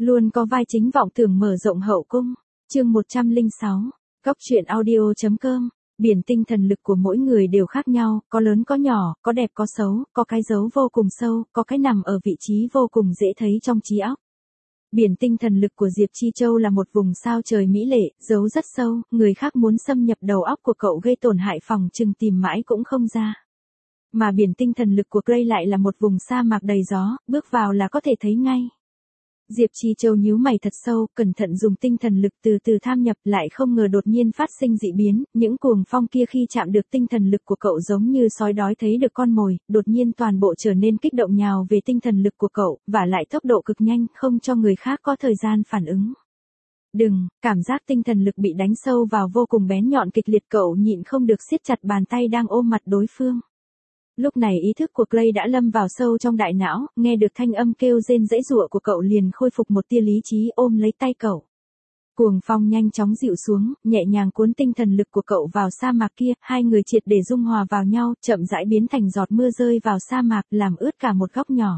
Luôn có vai chính vọng tưởng mở rộng hậu cung. Chương 106. Góc truyện audio.com. Biển tinh thần lực của mỗi người đều khác nhau, có lớn có nhỏ, có đẹp có xấu, có cái giấu vô cùng sâu, có cái nằm ở vị trí vô cùng dễ thấy trong trí óc. Biển tinh thần lực của Diệp Chi Châu là một vùng sao trời mỹ lệ, giấu rất sâu, người khác muốn xâm nhập đầu óc của cậu gây tổn hại phòng chừng tìm mãi cũng không ra. Mà biển tinh thần lực của Gray lại là một vùng sa mạc đầy gió, bước vào là có thể thấy ngay. Diệp Chi Châu nhíu mày thật sâu, cẩn thận dùng tinh thần lực từ từ tham nhập, lại không ngờ đột nhiên phát sinh dị biến, những cuồng phong kia khi chạm được tinh thần lực của cậu giống như sói đói thấy được con mồi, đột nhiên toàn bộ trở nên kích động nhào về tinh thần lực của cậu, và lại tốc độ cực nhanh, không cho người khác có thời gian phản ứng. Đừng, cảm giác tinh thần lực bị đánh sâu vào vô cùng bén nhọn kịch liệt, cậu nhịn không được siết chặt bàn tay đang ôm mặt đối phương. Lúc này ý thức của Clay đã lâm vào sâu trong đại não, nghe được thanh âm kêu rên giãy giụa của cậu liền khôi phục một tia lý trí ôm lấy tay cậu. Cuồng phong nhanh chóng dịu xuống, nhẹ nhàng cuốn tinh thần lực của cậu vào sa mạc kia, hai người triệt để dung hòa vào nhau, chậm rãi biến thành giọt mưa rơi vào sa mạc, làm ướt cả một góc nhỏ.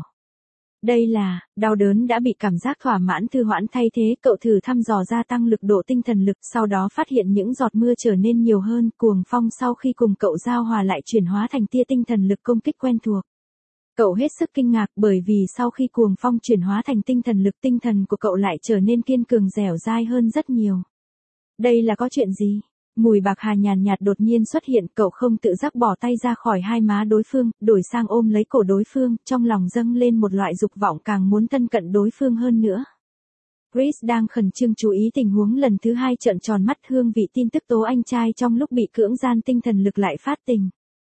Đây là, đau đớn đã bị cảm giác thỏa mãn thư hoãn thay thế, cậu thử thăm dò gia tăng lực độ tinh thần lực, sau đó phát hiện những giọt mưa trở nên nhiều hơn, cuồng phong sau khi cùng cậu giao hòa lại chuyển hóa thành tia tinh thần lực công kích quen thuộc. Cậu hết sức kinh ngạc bởi vì sau khi cuồng phong chuyển hóa thành tinh thần lực, tinh thần của cậu lại trở nên kiên cường dẻo dai hơn rất nhiều. Đây là có chuyện gì? Mùi bạc hà nhàn nhạt đột nhiên xuất hiện, cậu không tự giác bỏ tay ra khỏi hai má đối phương, đổi sang ôm lấy cổ đối phương, trong lòng dâng lên một loại dục vọng càng muốn thân cận đối phương hơn nữa. Chris đang khẩn trương chú ý tình huống lần thứ hai, trợn tròn mắt, hương vị tin tức tố anh trai trong lúc bị cưỡng gian tinh thần lực lại phát tình.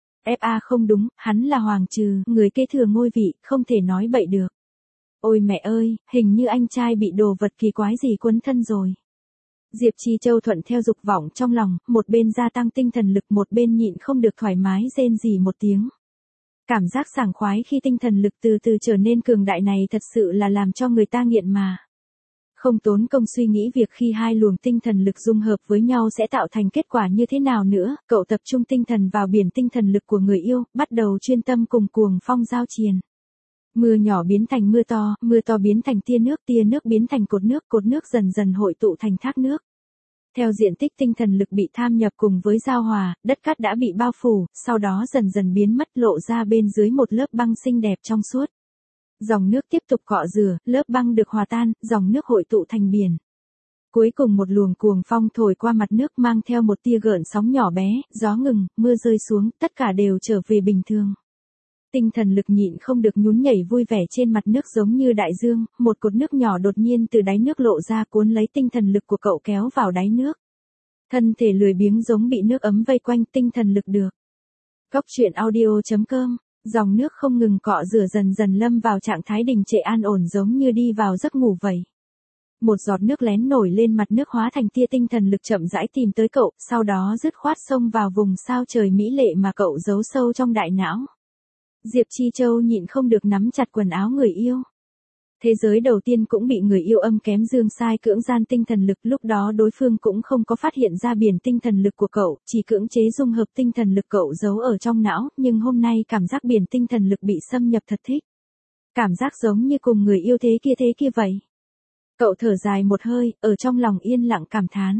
FA không đúng, hắn là hoàng trừ, người kế thừa ngôi vị, không thể nói bậy được. Ôi mẹ ơi, hình như anh trai bị đồ vật kỳ quái gì quấn thân rồi. Diệp Chi Châu thuận theo dục vọng trong lòng, một bên gia tăng tinh thần lực, một bên nhịn không được thoải mái rên rỉ một tiếng. Cảm giác sảng khoái khi tinh thần lực từ từ trở nên cường đại này thật sự là làm cho người ta nghiện mà. Không tốn công suy nghĩ việc khi hai luồng tinh thần lực dung hợp với nhau sẽ tạo thành kết quả như thế nào nữa, cậu tập trung tinh thần vào biển tinh thần lực của người yêu, bắt đầu chuyên tâm cùng cuồng phong giao triền. Mưa nhỏ biến thành mưa to biến thành tia nước biến thành cột nước dần dần hội tụ thành thác nước. Theo diện tích tinh thần lực bị tham nhập cùng với giao hòa, đất cát đã bị bao phủ, sau đó dần dần biến mất, lộ ra bên dưới một lớp băng xinh đẹp trong suốt. Dòng nước tiếp tục cọ rửa, lớp băng được hòa tan, dòng nước hội tụ thành biển. Cuối cùng một luồng cuồng phong thổi qua mặt nước mang theo một tia gợn sóng nhỏ bé, gió ngừng, mưa rơi xuống, tất cả đều trở về bình thường. Tinh thần lực nhịn không được nhún nhảy vui vẻ trên mặt nước giống như đại dương, một cột nước nhỏ đột nhiên từ đáy nước lộ ra cuốn lấy tinh thần lực của cậu kéo vào đáy nước. Thân thể lười biếng giống bị nước ấm vây quanh, tinh thần lực được. Góc truyện audio.com. Dòng nước không ngừng cọ rửa dần dần lâm vào trạng thái đình trệ an ổn giống như đi vào giấc ngủ vậy. Một giọt nước lén nổi lên mặt nước hóa thành tia tinh thần lực chậm rãi tìm tới cậu, sau đó dứt khoát xông vào vùng sao trời mỹ lệ mà cậu giấu sâu trong đại não. Diệp Chi Châu nhịn không được nắm chặt quần áo người yêu. Thế giới đầu tiên cũng bị người yêu âm kém dương sai cưỡng gian tinh thần lực, lúc đó đối phương cũng không có phát hiện ra biển tinh thần lực của cậu, chỉ cưỡng chế dung hợp tinh thần lực cậu giấu ở trong não, nhưng hôm nay cảm giác biển tinh thần lực bị xâm nhập thật thích. Cảm giác giống như cùng người yêu thế kia vậy. Cậu thở dài một hơi, ở trong lòng yên lặng cảm thán.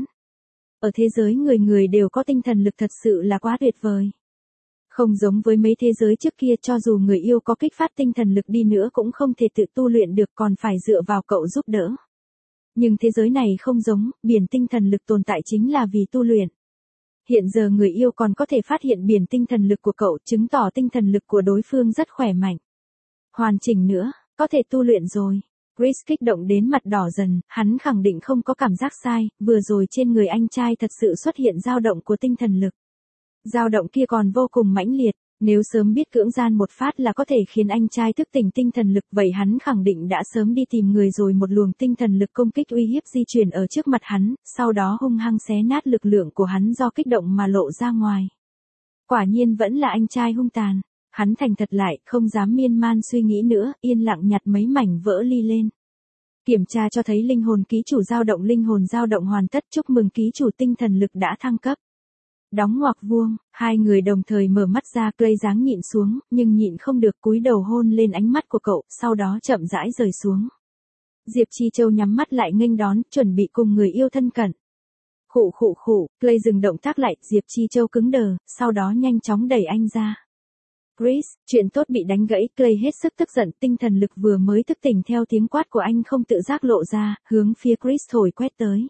Ở thế giới người người đều có tinh thần lực thật sự là quá tuyệt vời. Không giống với mấy thế giới trước kia, cho dù người yêu có kích phát tinh thần lực đi nữa cũng không thể tự tu luyện được, còn phải dựa vào cậu giúp đỡ. Nhưng thế giới này không giống, biển tinh thần lực tồn tại chính là vì tu luyện. Hiện giờ người yêu còn có thể phát hiện biển tinh thần lực của cậu, chứng tỏ tinh thần lực của đối phương rất khỏe mạnh. Hoàn chỉnh nữa, có thể tu luyện rồi. Chris kích động đến mặt đỏ dần, hắn khẳng định không có cảm giác sai, vừa rồi trên người anh trai thật sự xuất hiện dao động của tinh thần lực. Dao động kia còn vô cùng mãnh liệt, nếu sớm biết cưỡng gian một phát là có thể khiến anh trai thức tỉnh tinh thần lực, vậy hắn khẳng định đã sớm đi tìm người rồi, một luồng tinh thần lực công kích uy hiếp di chuyển ở trước mặt hắn, sau đó hung hăng xé nát lực lượng của hắn do kích động mà lộ ra ngoài. Quả nhiên vẫn là anh trai hung tàn, hắn thành thật lại, không dám miên man suy nghĩ nữa, yên lặng nhặt mấy mảnh vỡ ly lên. Kiểm tra cho thấy linh hồn ký chủ linh hồn dao động hoàn tất, chúc mừng ký chủ tinh thần lực đã thăng cấp. Đóng ngoặc vuông, hai người đồng thời mở mắt ra, Clay dáng nhịn xuống, nhưng nhịn không được cúi đầu hôn lên ánh mắt của cậu, sau đó chậm rãi rời xuống. Diệp Chi Châu nhắm mắt lại nghênh đón, chuẩn bị cùng người yêu thân cận. Khụ khụ khụ, Clay dừng động tác lại, Diệp Chi Châu cứng đờ, sau đó nhanh chóng đẩy anh ra. Chris, chuyện tốt bị đánh gãy, Clay hết sức tức giận, tinh thần lực vừa mới thức tỉnh theo tiếng quát của anh không tự giác lộ ra, hướng phía Chris thổi quét tới.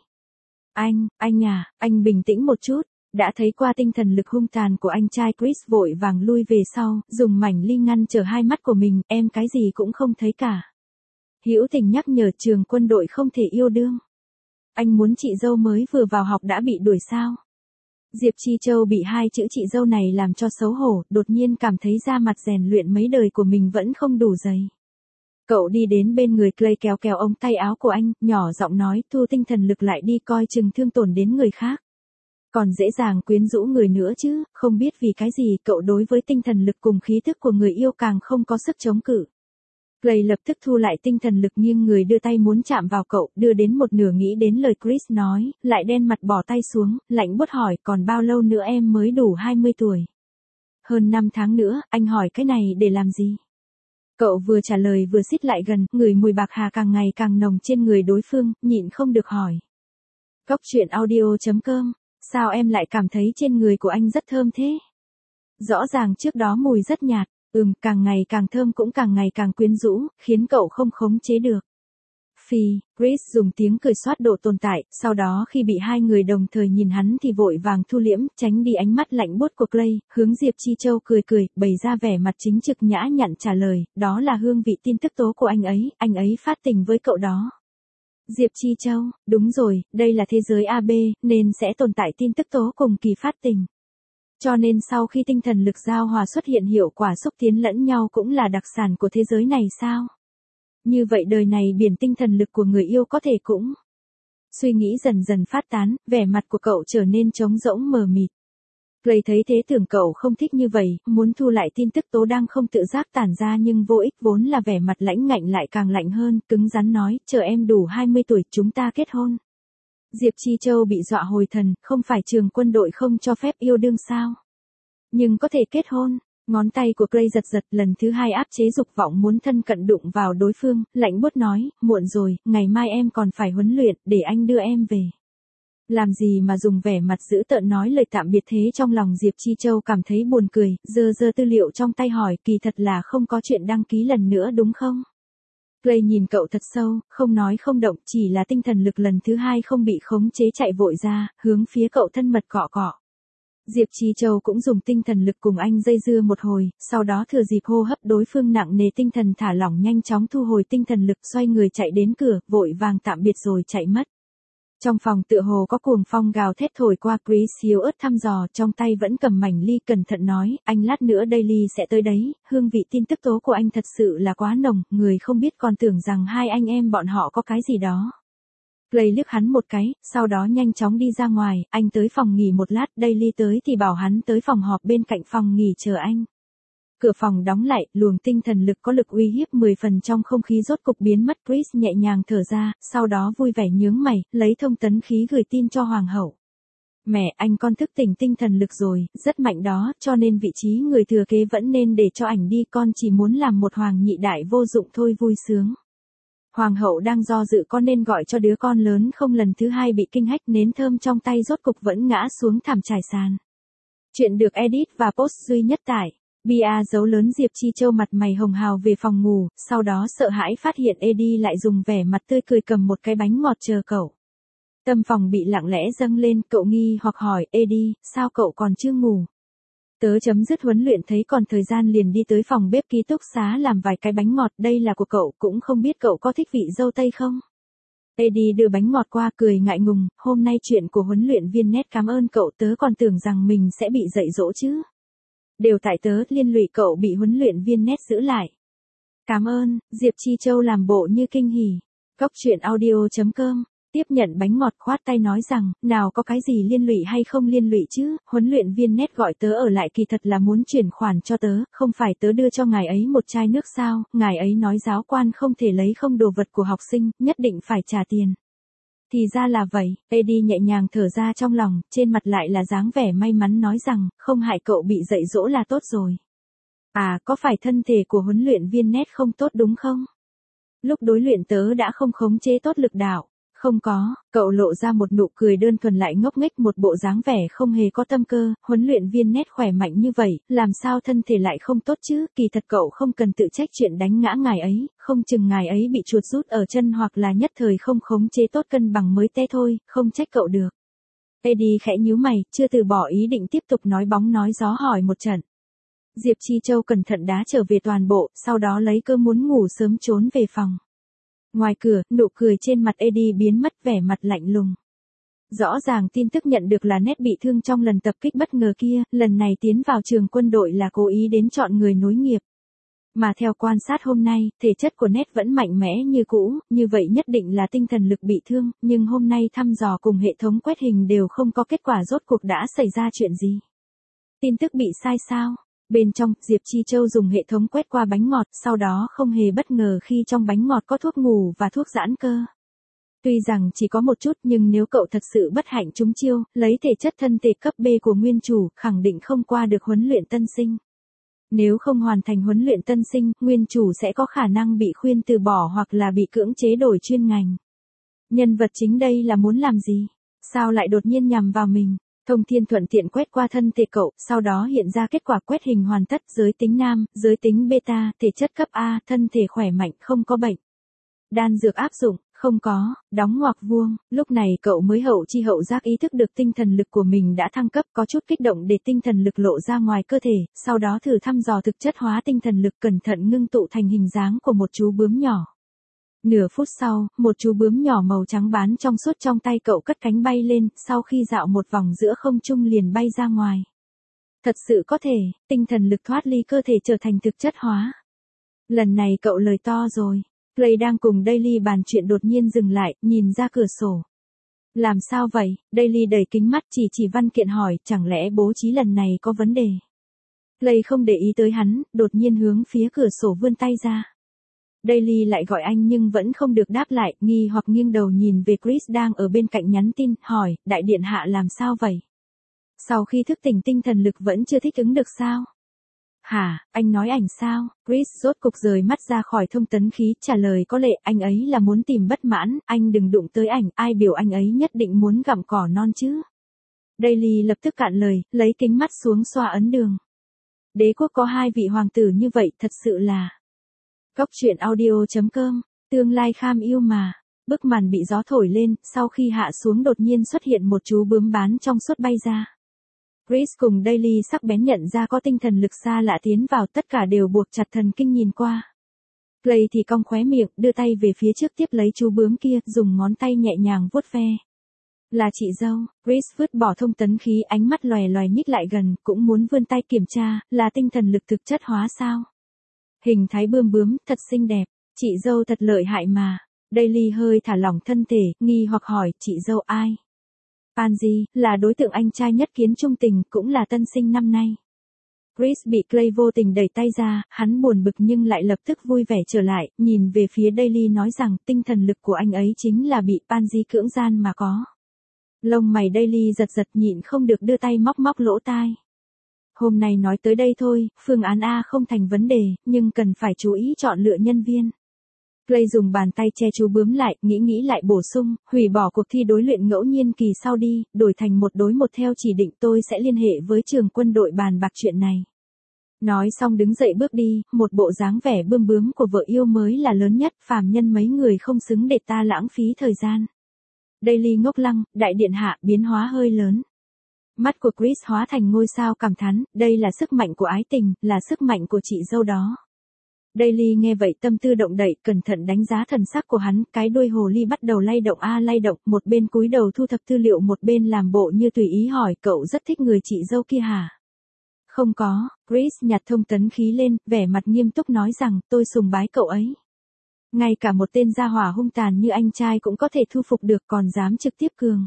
Anh bình tĩnh một chút. Đã thấy qua tinh thần lực hung tàn của anh trai, Chris vội vàng lui về sau, dùng mảnh ly ngăn trở hai mắt của mình, em cái gì cũng không thấy cả. Hữu Tình nhắc nhở, trường quân đội không thể yêu đương. Anh muốn chị dâu mới vừa vào học đã bị đuổi sao? Diệp Chi Châu bị hai chữ chị dâu này làm cho xấu hổ, đột nhiên cảm thấy da mặt rèn luyện mấy đời của mình vẫn không đủ dày. Cậu đi đến bên người Clay kéo kéo ống tay áo của anh, nhỏ giọng nói, thu tinh thần lực lại đi, coi chừng thương tổn đến người khác. Còn dễ dàng quyến rũ người nữa chứ, không biết vì cái gì cậu đối với tinh thần lực cùng khí thức của người yêu càng không có sức chống cự. Clay lập tức thu lại tinh thần lực, nghiêng người đưa tay muốn chạm vào cậu, đưa đến một nửa nghĩ đến lời Chris nói, lại đen mặt bỏ tay xuống, lạnh buốt hỏi, còn bao lâu nữa em mới đủ 20 tuổi? Hơn 5 tháng nữa, anh hỏi cái này để làm gì? Cậu vừa trả lời vừa xít lại gần, ngửi mùi bạc hà càng ngày càng nồng trên người đối phương, nhịn không được hỏi. Cốc truyện audio.com, sao em lại cảm thấy trên người của anh rất thơm thế? Rõ ràng trước đó mùi rất nhạt, càng ngày càng thơm cũng càng ngày càng quyến rũ, khiến cậu không khống chế được. Phi, Chris dùng tiếng cười xoát độ tồn tại, sau đó khi bị hai người đồng thời nhìn hắn thì vội vàng thu liễm, tránh đi ánh mắt lạnh buốt của Clay, hướng Diệp Chi Châu cười, bày ra vẻ mặt chính trực nhã nhặn trả lời, đó là hương vị tin tức tố của anh ấy phát tình với cậu đó. Diệp Chi Châu, đúng rồi, đây là thế giới AB, nên sẽ tồn tại tin tức tố cùng kỳ phát tình. Cho nên sau khi tinh thần lực giao hòa xuất hiện, hiệu quả xúc tiến lẫn nhau cũng là đặc sản của thế giới này sao? Như vậy đời này biển tinh thần lực của người yêu có thể cũng. Suy nghĩ dần dần phát tán, vẻ mặt của cậu trở nên trống rỗng mờ mịt. Clay thấy thế tưởng cậu không thích như vậy, muốn thu lại tin tức tố đang không tự giác tản ra nhưng vô ích, vốn là vẻ mặt lãnh ngạnh lại càng lạnh hơn, cứng rắn nói, chờ em đủ 20 tuổi chúng ta kết hôn. Diệp Chi Châu bị dọa hồi thần, không phải trường quân đội không cho phép yêu đương sao? Nhưng có thể kết hôn. Ngón tay của Clay giật lần thứ hai áp chế dục vọng muốn thân cận đụng vào đối phương, lạnh buốt nói, muộn rồi, ngày mai em còn phải huấn luyện, để anh đưa em về. Làm gì mà dùng vẻ mặt dữ tợn nói lời tạm biệt thế? Trong lòng Diệp Chi Châu cảm thấy buồn cười, giơ tư liệu trong tay hỏi, kỳ thật là không có chuyện đăng ký lần nữa đúng không? Clay nhìn cậu thật sâu, không nói không động, chỉ là tinh thần lực lần thứ hai không bị khống chế chạy vội ra, hướng phía cậu thân mật cọ cọ. Diệp Chi Châu cũng dùng tinh thần lực cùng anh dây dưa một hồi, sau đó thừa dịp hô hấp đối phương nặng nề tinh thần thả lỏng nhanh chóng thu hồi tinh thần lực, xoay người chạy đến cửa, vội vàng tạm biệt rồi chạy mất. Trong phòng tựa hồ có cuồng phong gào thét thổi qua, Chris yếu ớt thăm dò, trong tay vẫn cầm mảnh ly, cẩn thận nói, anh lát nữa Daily sẽ tới đấy, hương vị tin tức tố của anh thật sự là quá nồng, người không biết còn tưởng rằng hai anh em bọn họ có cái gì đó. Clay liếc hắn một cái, sau đó nhanh chóng đi ra ngoài, anh tới phòng nghỉ một lát, Daily tới thì bảo hắn tới phòng họp bên cạnh phòng nghỉ chờ anh. Cửa phòng đóng lại, luồng tinh thần lực có lực uy hiếp 10 phần trong không khí rốt cục biến mất. Chris nhẹ nhàng thở ra, sau đó vui vẻ nhướng mày, lấy thông tấn khí gửi tin cho hoàng hậu. Mẹ, anh con thức tỉnh tinh thần lực rồi, rất mạnh đó, cho nên vị trí người thừa kế vẫn nên để cho ảnh đi, con chỉ muốn làm một hoàng nhị đại vô dụng thôi, vui sướng. Hoàng hậu đang do dự con nên gọi cho đứa con lớn không, lần thứ hai bị kinh hách, nến thơm trong tay rốt cục vẫn ngã xuống thảm trải sàn. Chuyện được edit và post duy nhất tại Bia dấu lớn. Diệp Chi Châu mặt mày hồng hào về phòng ngủ, sau đó sợ hãi phát hiện Eddie lại dùng vẻ mặt tươi cười cầm một cái bánh ngọt chờ cậu. Tâm phòng bị lặng lẽ dâng lên, cậu nghi hoặc hỏi, Eddie, sao cậu còn chưa ngủ? Tớ chấm dứt huấn luyện thấy còn thời gian liền đi tới phòng bếp ký túc xá làm vài cái bánh ngọt, đây là của cậu, cũng không biết cậu có thích vị dâu tây không? Eddie đưa bánh ngọt qua, cười ngại ngùng, hôm nay chuyện của huấn luyện viên Ned cảm ơn cậu, tớ còn tưởng rằng mình sẽ bị dạy dỗ chứ. Đều tại tớ, liên lụy cậu bị huấn luyện viên Ned giữ lại. Cảm ơn, Diệp Chi Châu làm bộ như kinh hỉ. Cốc truyện audio.com, tiếp nhận bánh ngọt khoát tay nói rằng, nào có cái gì liên lụy hay không liên lụy chứ, huấn luyện viên Ned gọi tớ ở lại kỳ thật là muốn chuyển khoản cho tớ, không phải tớ đưa cho ngài ấy một chai nước sao, ngài ấy nói giáo quan không thể lấy không đồ vật của học sinh, nhất định phải trả tiền. Thì ra là vậy, Eddie nhẹ nhàng thở ra trong lòng, trên mặt lại là dáng vẻ may mắn nói rằng, không hại cậu bị dạy dỗ là tốt rồi. À, có phải thân thể của huấn luyện viên Ned không tốt đúng không? Lúc đối luyện tớ đã không khống chế tốt lực đạo. Không có, cậu lộ ra một nụ cười đơn thuần lại ngốc nghếch, một bộ dáng vẻ không hề có tâm cơ. Huấn luyện viên Ned khỏe mạnh như vậy, làm sao thân thể lại không tốt chứ? Kỳ thật cậu không cần tự trách chuyện đánh ngã ngài ấy, không chừng ngài ấy bị chuột rút ở chân hoặc là nhất thời không khống chế tốt cân bằng mới té thôi, không trách cậu được. Eddie khẽ nhíu mày, chưa từ bỏ ý định tiếp tục nói bóng nói gió hỏi một trận. Diệp Chi Châu cẩn thận đá trở về toàn bộ, sau đó lấy cơ muốn ngủ sớm trốn về phòng. Ngoài cửa, nụ cười trên mặt Eddie biến mất, vẻ mặt lạnh lùng. Rõ ràng tin tức nhận được là Ned bị thương trong lần tập kích bất ngờ kia, lần này tiến vào trường quân đội là cố ý đến chọn người nối nghiệp. Mà theo quan sát hôm nay, thể chất của Ned vẫn mạnh mẽ như cũ, như vậy nhất định là tinh thần lực bị thương, nhưng hôm nay thăm dò cùng hệ thống quét hình đều không có kết quả, rốt cuộc đã xảy ra chuyện gì? Tin tức bị sai sao? Bên trong, Diệp Chi Châu dùng hệ thống quét qua bánh ngọt, sau đó không hề bất ngờ khi trong bánh ngọt có thuốc ngủ và thuốc giãn cơ. Tuy rằng chỉ có một chút nhưng nếu cậu thật sự bất hạnh trúng chiêu, lấy thể chất thân thể cấp B của nguyên chủ, khẳng định không qua được huấn luyện tân sinh. Nếu không hoàn thành huấn luyện tân sinh, nguyên chủ sẽ có khả năng bị khuyên từ bỏ hoặc là bị cưỡng chế đổi chuyên ngành. Nhân vật chính đây là muốn làm gì? Sao lại đột nhiên nhằm vào mình? Thông Thiên thuận tiện quét qua thân thể cậu, sau đó hiện ra kết quả quét hình hoàn tất, giới tính nam, giới tính beta, thể chất cấp A, thân thể khỏe mạnh, không có bệnh. Đan dược áp dụng, không có, đóng ngoặc vuông, lúc này cậu mới hậu chi hậu giác ý thức được tinh thần lực của mình đã thăng cấp, có chút kích động để tinh thần lực lộ ra ngoài cơ thể, sau đó thử thăm dò thực chất hóa tinh thần lực, cẩn thận ngưng tụ thành hình dáng của một chú bướm nhỏ. Nửa phút sau, một chú bướm nhỏ màu trắng bán trong suốt trong tay cậu cất cánh bay lên, sau khi dạo một vòng giữa không trung liền bay ra ngoài. Thật sự có thể, tinh thần lực thoát ly cơ thể trở thành thực chất hóa. Lần này cậu lời to rồi. Clay đang cùng Daily bàn chuyện đột nhiên dừng lại, nhìn ra cửa sổ. Làm sao vậy? Daily đẩy kính mắt chỉ văn kiện hỏi, chẳng lẽ bố trí lần này có vấn đề? Clay không để ý tới hắn, đột nhiên hướng phía cửa sổ vươn tay ra. Daily lại gọi anh nhưng vẫn không được đáp lại, nghi hoặc nghiêng đầu nhìn về Chris đang ở bên cạnh nhắn tin, hỏi, đại điện hạ làm sao vậy? Sau khi thức tỉnh tinh thần lực vẫn chưa thích ứng được sao? Hả, anh nói ảnh sao? Chris rốt cục rời mắt ra khỏi thông tấn khí, trả lời có lệ, anh ấy là muốn tìm bất mãn, anh đừng đụng tới ảnh, ai biểu anh ấy nhất định muốn gặm cỏ non chứ? Daily lập tức cạn lời, lấy kính mắt xuống xoa ấn đường. Đế quốc có 2 vị hoàng tử như vậy, thật sự là... Góc truyện audio.com, tương lai kham yêu mà. Bức màn bị gió thổi lên, sau khi hạ xuống đột nhiên xuất hiện một chú bướm bán trong suốt bay ra. Chris cùng Daily sắc bén nhận ra có tinh thần lực xa lạ tiến vào, tất cả đều buộc chặt thần kinh nhìn qua. Clay thì cong khóe miệng, đưa tay về phía trước tiếp lấy chú bướm kia, dùng ngón tay nhẹ nhàng vuốt ve. Là chị dâu. Chris vứt bỏ thông tấn khí, ánh mắt lòe lòe nhích lại gần, cũng muốn vươn tay kiểm tra, là tinh thần lực thực chất hóa sao? Hình thái bươm bướm, thật xinh đẹp, chị dâu thật lợi hại mà. Daily hơi thả lỏng thân thể, nghi hoặc hỏi, chị dâu ai? Pansy, là đối tượng anh trai nhất kiến trung tình, cũng là tân sinh năm nay. Chris bị Clay vô tình đẩy tay ra, hắn buồn bực nhưng lại lập tức vui vẻ trở lại, nhìn về phía Daily nói rằng tinh thần lực của anh ấy chính là bị Pansy cưỡng gian mà có. Lông mày Daily giật giật nhịn không được đưa tay móc móc lỗ tai. Hôm nay nói tới đây thôi, phương án A không thành vấn đề, nhưng cần phải chú ý chọn lựa nhân viên. Clay dùng bàn tay che chú bướm lại, nghĩ lại bổ sung, hủy bỏ cuộc thi đối luyện ngẫu nhiên kỳ sau đi, đổi thành 1 đối 1 theo chỉ định, tôi sẽ liên hệ với trường quân đội bàn bạc chuyện này. Nói xong đứng dậy bước đi, một bộ dáng vẻ bươm bướm của vợ yêu mới là lớn nhất, phàm nhân mấy người không xứng để ta lãng phí thời gian. Daily ngốc lăng, đại điện hạ, biến hóa hơi lớn. Mắt của Chris hóa thành ngôi sao cảm thán, đây là sức mạnh của ái tình, là sức mạnh của chị dâu đó. Daily nghe vậy tâm tư động đậy, cẩn thận đánh giá thần sắc của hắn, cái đuôi hồ ly bắt đầu lay động lay động, một bên cúi đầu thu thập tư liệu một bên làm bộ như tùy ý hỏi, cậu rất thích người chị dâu kia hả? Không có, Chris nhặt thông tấn khí lên, vẻ mặt nghiêm túc nói rằng, tôi sùng bái cậu ấy. Ngay cả một tên gia hỏa hung tàn như anh trai cũng có thể thu phục được, còn dám trực tiếp cường.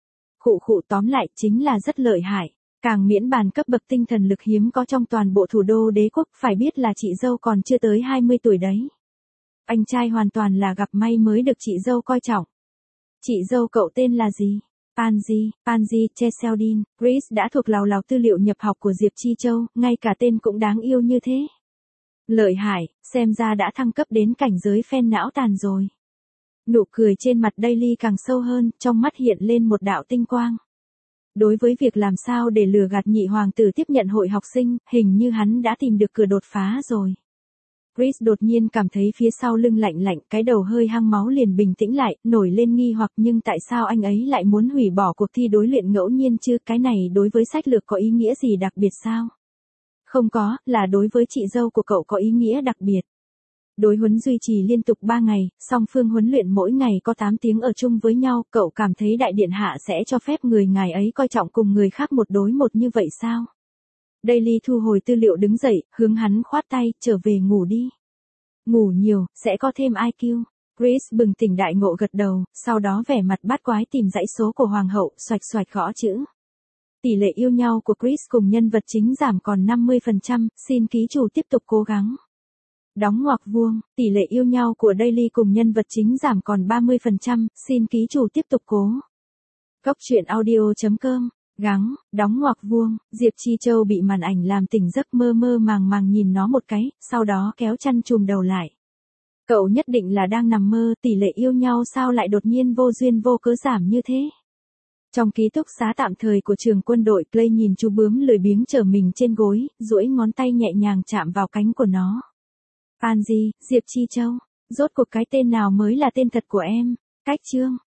Khụ tóm lại chính là rất lợi hại. Càng miễn bàn cấp bậc tinh thần lực hiếm có trong toàn bộ thủ đô đế quốc, phải biết là chị dâu còn chưa tới 20 tuổi đấy. Anh trai hoàn toàn là gặp may mới được chị dâu coi trọng. Chị dâu cậu tên là gì? Pansy Cheseldine. Chris đã thuộc lào tư liệu nhập học của Diệp Chi Châu, ngay cả tên cũng đáng yêu như thế. Lợi hại, xem ra đã thăng cấp đến cảnh giới fan não tàn rồi. Nụ cười trên mặt Daily càng sâu hơn, trong mắt hiện lên một đạo tinh quang. Đối với việc làm sao để lừa gạt nhị hoàng tử tiếp nhận hội học sinh, hình như hắn đã tìm được cửa đột phá rồi. Chris đột nhiên cảm thấy phía sau lưng lạnh lạnh, cái đầu hơi hăng máu liền bình tĩnh lại, nổi lên nghi hoặc nhưng tại sao anh ấy lại muốn hủy bỏ cuộc thi đối luyện ngẫu nhiên chứ, cái này đối với sách lược có ý nghĩa gì đặc biệt sao? Không có, là đối với chị dâu của cậu có ý nghĩa đặc biệt. Đối huấn duy trì liên tục 3 ngày, song phương huấn luyện mỗi ngày có 8 tiếng ở chung với nhau, cậu cảm thấy đại điện hạ sẽ cho phép người ngài ấy coi trọng cùng người khác một đối một như vậy sao? Daily thu hồi tư liệu đứng dậy, hướng hắn khoát tay, trở về ngủ đi. Ngủ nhiều, sẽ có thêm IQ. Chris bừng tỉnh đại ngộ gật đầu, sau đó vẻ mặt bát quái tìm dãy số của hoàng hậu, xoạch xoạch gõ chữ. Tỷ lệ yêu nhau của Chris cùng nhân vật chính giảm còn 50%, xin ký chủ tiếp tục cố gắng. Đóng ngoặc vuông, tỷ lệ yêu nhau của Daily cùng nhân vật chính giảm còn 30%, xin ký chủ tiếp tục cố. Góc truyện audio.com, gắng, đóng ngoặc vuông, Diệp Chi Châu bị màn ảnh làm tỉnh giấc mơ mơ màng màng nhìn nó một cái, sau đó kéo chăn chùm đầu lại. Cậu nhất định là đang nằm mơ, tỷ lệ yêu nhau sao lại đột nhiên vô duyên vô cớ giảm như thế. Trong ký túc xá tạm thời của trường quân đội, Clay nhìn chú bướm lười biếng trở mình trên gối, duỗi ngón tay nhẹ nhàng chạm vào cánh của nó. Pansy, Diệp Chi Châu, rốt cuộc cái tên nào mới là tên thật của em? Cách chương.